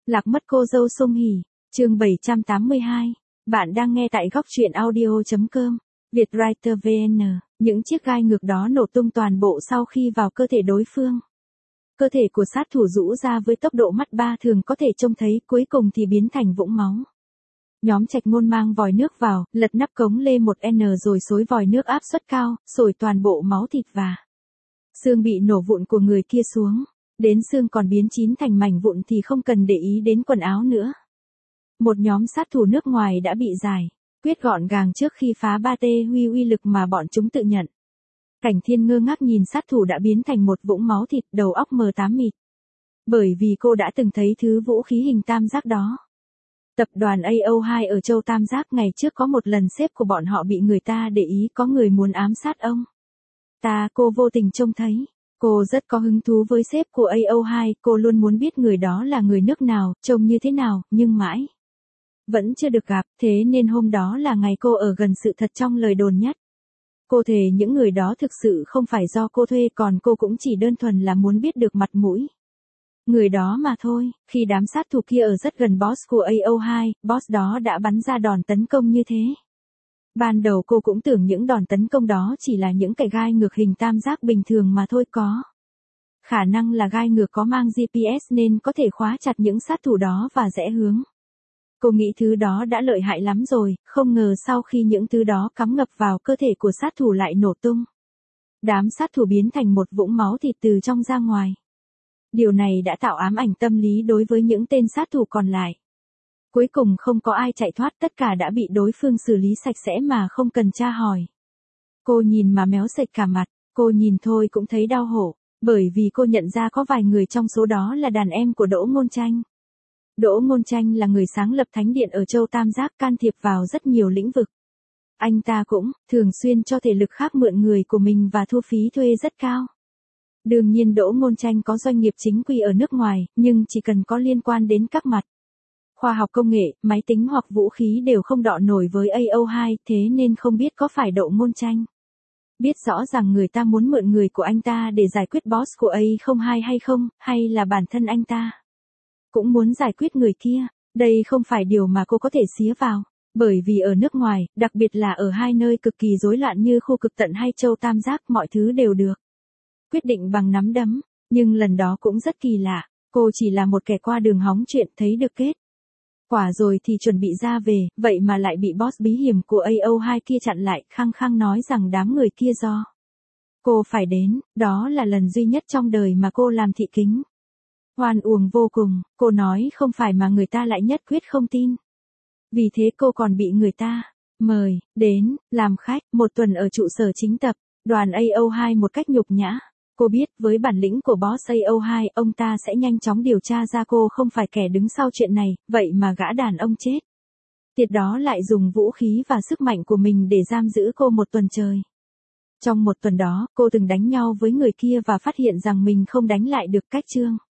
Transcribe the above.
Lạc mất cô dâu Song Hỷ, chương 782. Bạn đang nghe tại góc truyện audio.com. Vietwriter VN, những chiếc gai ngược đó nổ tung toàn bộ sau khi vào cơ thể đối phương. Cơ thể của sát thủ rũ ra với tốc độ mắt ba thường có thể trông thấy, cuối cùng thì biến thành vũng máu. Nhóm Trạch Ngôn mang vòi nước vào, lật nắp cống lê 1N rồi xối vòi nước áp suất cao, sồi toàn bộ máu thịt và xương bị nổ vụn của người kia xuống. Đến xương còn biến chín thành mảnh vụn thì không cần để ý đến quần áo nữa. Một nhóm sát thủ nước ngoài đã bị giải quyết gọn gàng trước khi phá 3T uy lực mà bọn chúng tự nhận. Cảnh Thiên ngơ ngác nhìn sát thủ đã biến thành một vũng máu thịt, đầu óc mờ tám mịt. Bởi vì cô đã từng thấy thứ vũ khí hình tam giác đó. Tập đoàn AO2 ở châu Tam Giác ngày trước có một lần sếp của bọn họ bị người ta để ý có người muốn ám sát ông. Cô vô tình trông thấy. Cô rất có hứng thú với sếp của AO2, cô luôn muốn biết người đó là người nước nào, trông như thế nào, nhưng mãi vẫn chưa được gặp, thế nên hôm đó là ngày cô ở gần sự thật trong lời đồn nhất. Cô thề những người đó thực sự không phải do cô thuê, còn cô cũng chỉ đơn thuần là muốn biết được mặt mũi người đó mà thôi. Khi đám sát thủ kia ở rất gần boss của AO2, boss đó đã bắn ra đòn tấn công như thế. Ban đầu cô cũng tưởng những đòn tấn công đó chỉ là những cái gai ngược hình tam giác bình thường mà thôi, có khả năng là gai ngược có mang GPS nên có thể khóa chặt những sát thủ đó và rẽ hướng. Cô nghĩ thứ đó đã lợi hại lắm rồi, không ngờ sau khi những thứ đó cắm ngập vào cơ thể của sát thủ lại nổ tung. Đám sát thủ biến thành một vũng máu thịt từ trong ra ngoài. Điều này đã tạo ám ảnh tâm lý đối với những tên sát thủ còn lại. Cuối cùng không có ai chạy thoát, tất cả đã bị đối phương xử lý sạch sẽ mà không cần tra hỏi. Cô nhìn mà méo sệt cả mặt, cô nhìn thôi cũng thấy đau hổ, bởi vì cô nhận ra có vài người trong số đó là đàn em của Đỗ Ngôn Tranh. Đỗ Ngôn Tranh là người sáng lập Thánh Điện ở châu Tam Giác, can thiệp vào rất nhiều lĩnh vực. Anh ta cũng thường xuyên cho thể lực khác mượn người của mình và thu phí thuê rất cao. Đương nhiên Đỗ Ngôn Tranh có doanh nghiệp chính quy ở nước ngoài, nhưng chỉ cần có liên quan đến các mặt khoa học công nghệ, máy tính hoặc vũ khí đều không đọ nổi với AO2, thế nên không biết có phải Đỗ Ngôn Tranh biết rõ rằng người ta muốn mượn người của anh ta để giải quyết boss của A02 hay không, hay là bản thân anh ta cũng muốn giải quyết người kia. Đây không phải điều mà cô có thể xía vào, bởi vì ở nước ngoài, đặc biệt là ở hai nơi cực kỳ rối loạn như khu Cực Tận hay châu Tam Giác, mọi thứ đều được quyết định bằng nắm đấm. Nhưng lần đó cũng rất kỳ lạ, cô chỉ là một kẻ qua đường hóng chuyện, thấy được kết quả rồi thì chuẩn bị ra về, vậy mà lại bị boss bí hiểm của AO2 kia chặn lại, khăng khăng nói rằng đám người kia do cô phải đến. Đó là lần duy nhất trong đời mà cô làm thị kính. Hoan uổng vô cùng, cô nói không phải mà người ta lại nhất quyết không tin. Vì thế cô còn bị người ta mời đến làm khách một tuần ở trụ sở chính tập đoàn AO2 một cách nhục nhã. Cô biết với bản lĩnh của boss AO2, ông ta sẽ nhanh chóng điều tra ra cô không phải kẻ đứng sau chuyện này, vậy mà gã đàn ông chết tiệt đó lại dùng vũ khí và sức mạnh của mình để giam giữ cô một tuần trời. Trong một tuần đó, cô từng đánh nhau với người kia và phát hiện rằng mình không đánh lại được. Cách chương